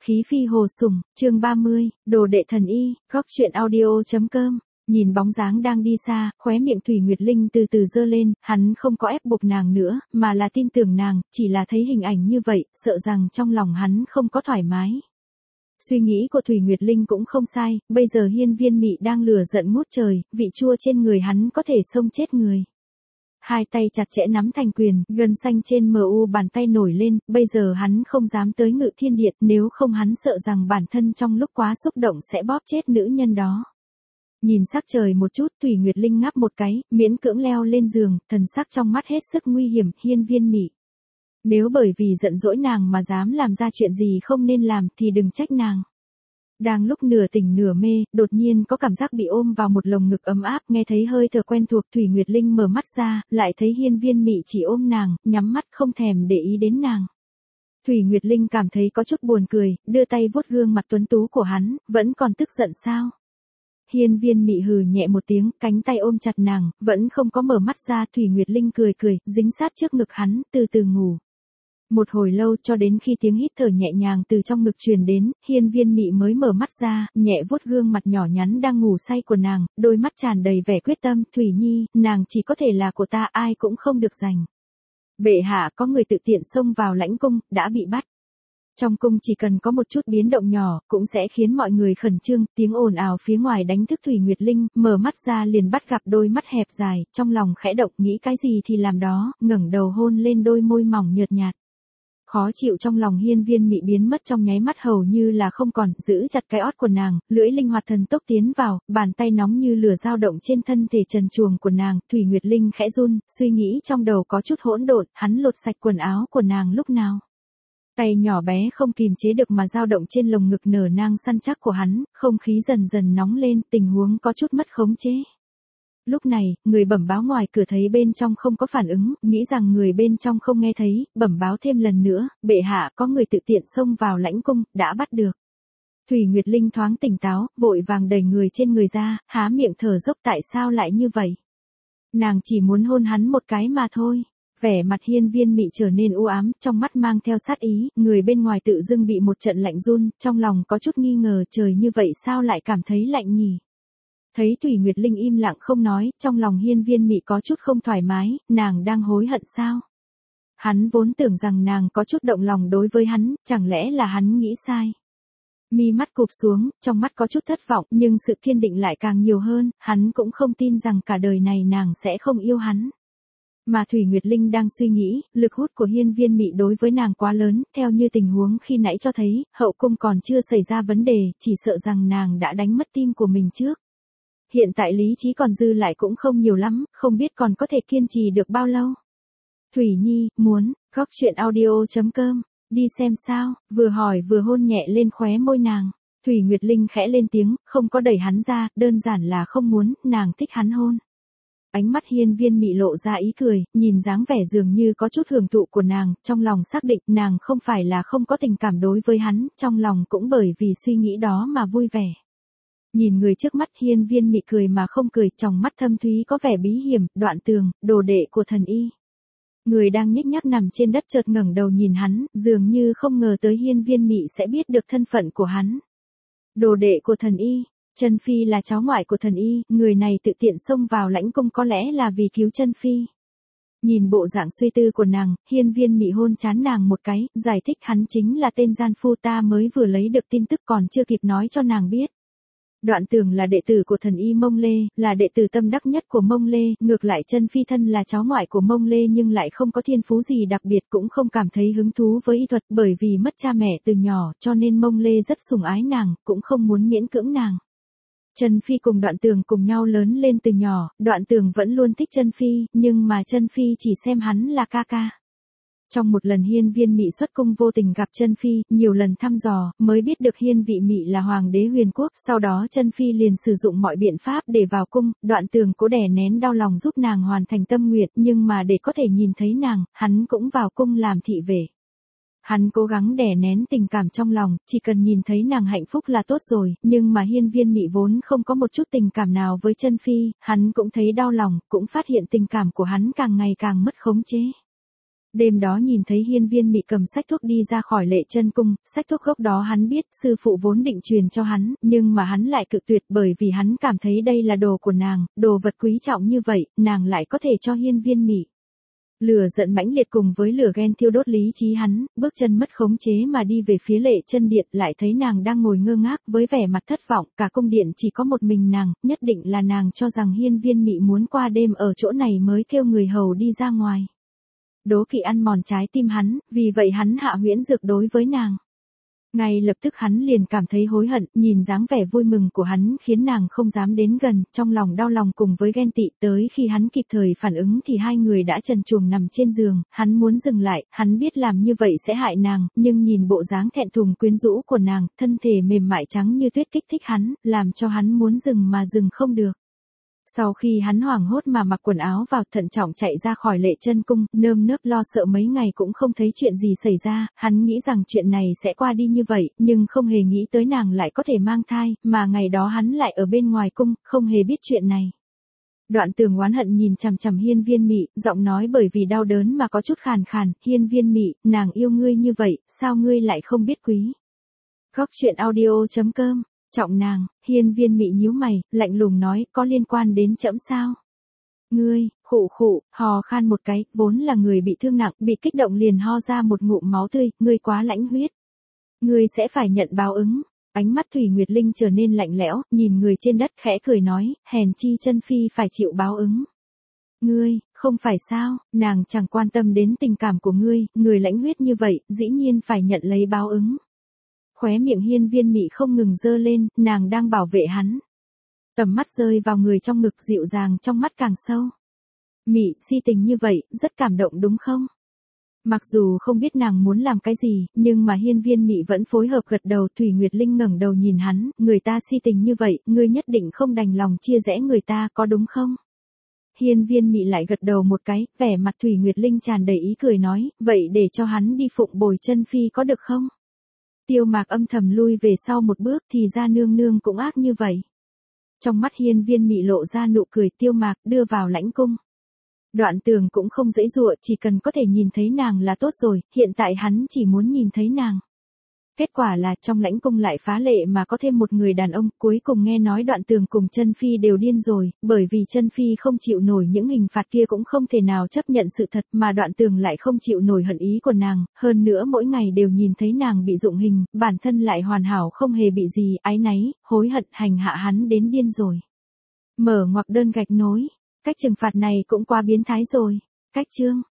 Khí phi hồ sủng, chương 30, đồ đệ thần y, góc chuyện audio.com. Nhìn bóng dáng đang đi xa, khóe miệng Thủy Nguyệt Linh từ từ giơ lên, hắn không có ép buộc nàng nữa, mà là tin tưởng nàng, chỉ là thấy hình ảnh như vậy, sợ rằng trong lòng hắn không có thoải mái. Suy nghĩ của Thủy Nguyệt Linh cũng không sai, bây giờ Hiên Viên Mị đang lửa giận ngút trời, vị chua trên người hắn có thể xông chết người. Hai tay chặt chẽ nắm thành quyền, gân xanh trên mu bàn tay nổi lên, bây giờ hắn không dám tới Ngự Thiên Điện, nếu không hắn sợ rằng bản thân trong lúc quá xúc động sẽ bóp chết nữ nhân đó. Nhìn sắc trời một chút, Thủy Nguyệt Linh ngáp một cái, miễn cưỡng leo lên giường, thần sắc trong mắt hết sức nguy hiểm. Hiên Viên Mị, nếu bởi vì giận dỗi nàng mà dám làm ra chuyện gì không nên làm thì đừng trách nàng. Đang lúc nửa tỉnh nửa mê, đột nhiên có cảm giác bị ôm vào một lồng ngực ấm áp, nghe thấy hơi thở quen thuộc, Thủy Nguyệt Linh mở mắt ra, lại thấy Hiên Viên Mị chỉ ôm nàng, nhắm mắt không thèm để ý đến nàng. Thủy Nguyệt Linh cảm thấy có chút buồn cười, đưa tay vuốt gương mặt tuấn tú của hắn, vẫn còn tức giận sao? Hiên Viên Mị hừ nhẹ một tiếng, cánh tay ôm chặt nàng, vẫn không có mở mắt ra. Thủy Nguyệt Linh cười cười, dính sát trước ngực hắn, từ từ ngủ. Một hồi lâu cho đến khi tiếng hít thở nhẹ nhàng từ trong ngực truyền đến, Hiên Viên Mị mới mở mắt ra, nhẹ vuốt gương mặt nhỏ nhắn đang ngủ say của nàng, đôi mắt tràn đầy vẻ quyết tâm. Thủy Nhi, nàng chỉ có thể là của ta, ai cũng không được giành. Bệ hạ, có người tự tiện xông vào lãnh cung, đã bị bắt. Trong cung chỉ cần có một chút biến động nhỏ, cũng sẽ khiến mọi người khẩn trương. Tiếng ồn ào phía ngoài đánh thức Thủy Nguyệt Linh, mở mắt ra liền bắt gặp đôi mắt hẹp dài, trong lòng khẽ động, nghĩ cái gì thì làm đó, ngẩng đầu hôn lên đôi môi mỏng nhợt nhạt. Khó chịu trong lòng Hiên Viên Mị biến mất trong nháy mắt, hầu như là không còn, giữ chặt cái ót của nàng, lưỡi linh hoạt thần tốc tiến vào, bàn tay nóng như lửa dao động trên thân thể trần truồng của nàng. Thủy Nguyệt Linh khẽ run, suy nghĩ trong đầu có chút hỗn độn, hắn lột sạch quần áo của nàng lúc nào? Tay nhỏ bé không kìm chế được mà dao động trên lồng ngực nở nang săn chắc của hắn, không khí dần dần nóng lên, tình huống có chút mất khống chế. Lúc này, người bẩm báo ngoài cửa thấy bên trong không có phản ứng, nghĩ rằng người bên trong không nghe thấy, bẩm báo thêm lần nữa, bệ hạ, có người tự tiện xông vào lãnh cung, đã bắt được. Thủy Nguyệt Linh thoáng tỉnh táo, vội vàng đẩy người trên người ra, há miệng thở dốc, tại sao lại như vậy? Nàng chỉ muốn hôn hắn một cái mà thôi. Vẻ mặt Hiên Viên Mị trở nên u ám, trong mắt mang theo sát ý, người bên ngoài tự dưng bị một trận lạnh run, trong lòng có chút nghi ngờ, trời như vậy sao lại cảm thấy lạnh nhỉ? Thấy Thủy Nguyệt Linh im lặng không nói, trong lòng Hiên Viên Mị có chút không thoải mái, nàng đang hối hận sao? Hắn vốn tưởng rằng nàng có chút động lòng đối với hắn, chẳng lẽ là hắn nghĩ sai? Mi mắt cụp xuống, trong mắt có chút thất vọng, nhưng sự kiên định lại càng nhiều hơn, hắn cũng không tin rằng cả đời này nàng sẽ không yêu hắn. Mà Thủy Nguyệt Linh đang suy nghĩ, lực hút của Hiên Viên Mị đối với nàng quá lớn, theo như tình huống khi nãy cho thấy, hậu cung còn chưa xảy ra vấn đề, chỉ sợ rằng nàng đã đánh mất tim của mình trước. Hiện tại lý trí còn dư lại cũng không nhiều lắm, không biết còn có thể kiên trì được bao lâu. Thủy Nhi, muốn, góc chuyện audio.com, đi xem sao, vừa hỏi vừa hôn nhẹ lên khóe môi nàng. Thủy Nguyệt Linh khẽ lên tiếng, không có đẩy hắn ra, đơn giản là không muốn, nàng thích hắn hôn. Ánh mắt Hiên Viên Mị lộ ra ý cười, nhìn dáng vẻ dường như có chút hưởng thụ của nàng, trong lòng xác định nàng không phải là không có tình cảm đối với hắn, trong lòng cũng bởi vì suy nghĩ đó mà vui vẻ. Nhìn người trước mắt, Hiên Viên Mị cười mà không cười, trong mắt thâm thúy có vẻ bí hiểm. Đoạn Tường, đồ đệ của thần y. Người đang nhích nhác nằm trên đất chợt ngẩng đầu nhìn hắn, dường như không ngờ tới Hiên Viên Mị sẽ biết được thân phận của hắn. Đồ đệ của thần y. Chân Phi là cháu ngoại của thần y, người này tự tiện xông vào lãnh cung có lẽ là vì cứu Chân Phi. Nhìn bộ dạng suy tư của nàng, Hiên Viên Mị hôn trán nàng một cái, giải thích hắn chính là tên gian phu ta mới vừa lấy được tin tức còn chưa kịp nói cho nàng biết. Đoạn Tường là đệ tử của thần y Mông Lê, là đệ tử tâm đắc nhất của Mông Lê, ngược lại Chân Phi thân là cháu ngoại của Mông Lê nhưng lại không có thiên phú gì đặc biệt, cũng không cảm thấy hứng thú với y thuật, bởi vì mất cha mẹ từ nhỏ cho nên Mông Lê rất sủng ái nàng, cũng không muốn miễn cưỡng nàng. Chân Phi cùng Đoạn Tường cùng nhau lớn lên từ nhỏ, Đoạn Tường vẫn luôn thích Chân Phi, nhưng mà Chân Phi chỉ xem hắn là ca ca. Trong một lần Hiên Viên Mị xuất cung vô tình gặp Chân Phi, nhiều lần thăm dò, mới biết được Hiên Vị Mị là hoàng đế Huyền Quốc, sau đó Chân Phi liền sử dụng mọi biện pháp để vào cung, Đoạn Tường cố đè nén đau lòng giúp nàng hoàn thành tâm nguyện, nhưng mà để có thể nhìn thấy nàng, hắn cũng vào cung làm thị vệ. Hắn cố gắng đè nén tình cảm trong lòng, chỉ cần nhìn thấy nàng hạnh phúc là tốt rồi, nhưng mà Hiên Viên Mị vốn không có một chút tình cảm nào với Chân Phi, hắn cũng thấy đau lòng, cũng phát hiện tình cảm của hắn càng ngày càng mất khống chế. Đêm đó nhìn thấy Hiên Viên Mị cầm sách thuốc đi ra khỏi Lệ Chân Cung, sách thuốc gốc đó hắn biết sư phụ vốn định truyền cho hắn, nhưng mà hắn lại cự tuyệt bởi vì hắn cảm thấy đây là đồ của nàng, đồ vật quý trọng như vậy, nàng lại có thể cho Hiên Viên Mị. Lửa giận mãnh liệt cùng với lửa ghen thiêu đốt lý trí hắn, bước chân mất khống chế mà đi về phía Lệ Chân Điện, lại thấy nàng đang ngồi ngơ ngác với vẻ mặt thất vọng, cả cung điện chỉ có một mình nàng, nhất định là nàng cho rằng Hiên Viên Mị muốn qua đêm ở chỗ này mới kêu người hầu đi ra ngoài. Đố kỵ ăn mòn trái tim hắn, vì vậy hắn hạ huyễn dược đối với nàng. Ngay lập tức hắn liền cảm thấy hối hận, nhìn dáng vẻ vui mừng của hắn khiến nàng không dám đến gần, trong lòng đau lòng cùng với ghen tị, tới khi hắn kịp thời phản ứng thì hai người đã trần truồng nằm trên giường, hắn muốn dừng lại, hắn biết làm như vậy sẽ hại nàng, nhưng nhìn bộ dáng thẹn thùng quyến rũ của nàng, thân thể mềm mại trắng như tuyết kích thích hắn, làm cho hắn muốn dừng mà dừng không được. Sau khi hắn hoảng hốt mà mặc quần áo vào, thận trọng chạy ra khỏi Lệ Chân Cung, nơm nớp lo sợ mấy ngày cũng không thấy chuyện gì xảy ra, hắn nghĩ rằng chuyện này sẽ qua đi như vậy, nhưng không hề nghĩ tới nàng lại có thể mang thai, mà ngày đó hắn lại ở bên ngoài cung, không hề biết chuyện này. Đoạn Tường oán hận nhìn chằm chằm Hiên Viên Mị, giọng nói bởi vì đau đớn mà có chút khàn khàn, Hiên Viên Mị, nàng yêu ngươi như vậy, sao ngươi lại không biết quý? Góc truyện audio.com Trọng nàng, Hiên Viên Mị nhíu mày, lạnh lùng nói, có liên quan đến trẫm sao? Ngươi, khụ khụ, hò khan một cái, vốn là người bị thương nặng, bị kích động liền ho ra một ngụm máu tươi, ngươi quá lãnh huyết. Ngươi sẽ phải nhận báo ứng. Ánh mắt Thủy Nguyệt Linh trở nên lạnh lẽo, nhìn người trên đất khẽ cười nói, hèn chi chân phi phải chịu báo ứng. Ngươi, không phải sao, nàng chẳng quan tâm đến tình cảm của ngươi, người lãnh huyết như vậy, dĩ nhiên phải nhận lấy báo ứng. Khóe miệng Hiên Viên Mị không ngừng dơ lên, nàng đang bảo vệ hắn. Tầm mắt rơi vào người trong ngực dịu dàng trong mắt càng sâu. Mị, si tình như vậy, rất cảm động đúng không? Mặc dù không biết nàng muốn làm cái gì, nhưng mà Hiên Viên Mị vẫn phối hợp gật đầu. Thủy Nguyệt Linh ngẩng đầu nhìn hắn, người ta si tình như vậy, ngươi nhất định không đành lòng chia rẽ người ta, có đúng không? Hiên Viên Mị lại gật đầu một cái, vẻ mặt Thủy Nguyệt Linh tràn đầy ý cười nói, vậy để cho hắn đi phụng bồi chân phi có được không? Tiêu Mạc âm thầm lui về sau một bước, thì ra nương nương cũng ác như vậy. Trong mắt Hiên Viên Mị lộ ra nụ cười, Tiêu Mạc đưa vào lãnh cung. Đoạn Tường cũng không giãy giụa, chỉ cần có thể nhìn thấy nàng là tốt rồi, hiện tại hắn chỉ muốn nhìn thấy nàng. Kết quả là trong lãnh cung lại phá lệ mà có thêm một người đàn ông, cuối cùng nghe nói Đoạn Tường cùng Chân Phi đều điên rồi, bởi vì Chân Phi không chịu nổi những hình phạt kia cũng không thể nào chấp nhận sự thật, mà Đoạn Tường lại không chịu nổi hận ý của nàng, hơn nữa mỗi ngày đều nhìn thấy nàng bị dụng hình, bản thân lại hoàn hảo không hề bị gì, áy náy, hối hận hành hạ hắn đến điên rồi. Mở ngoặc đơn gạch nối, cách trừng phạt này cũng quá biến thái rồi. Cách chương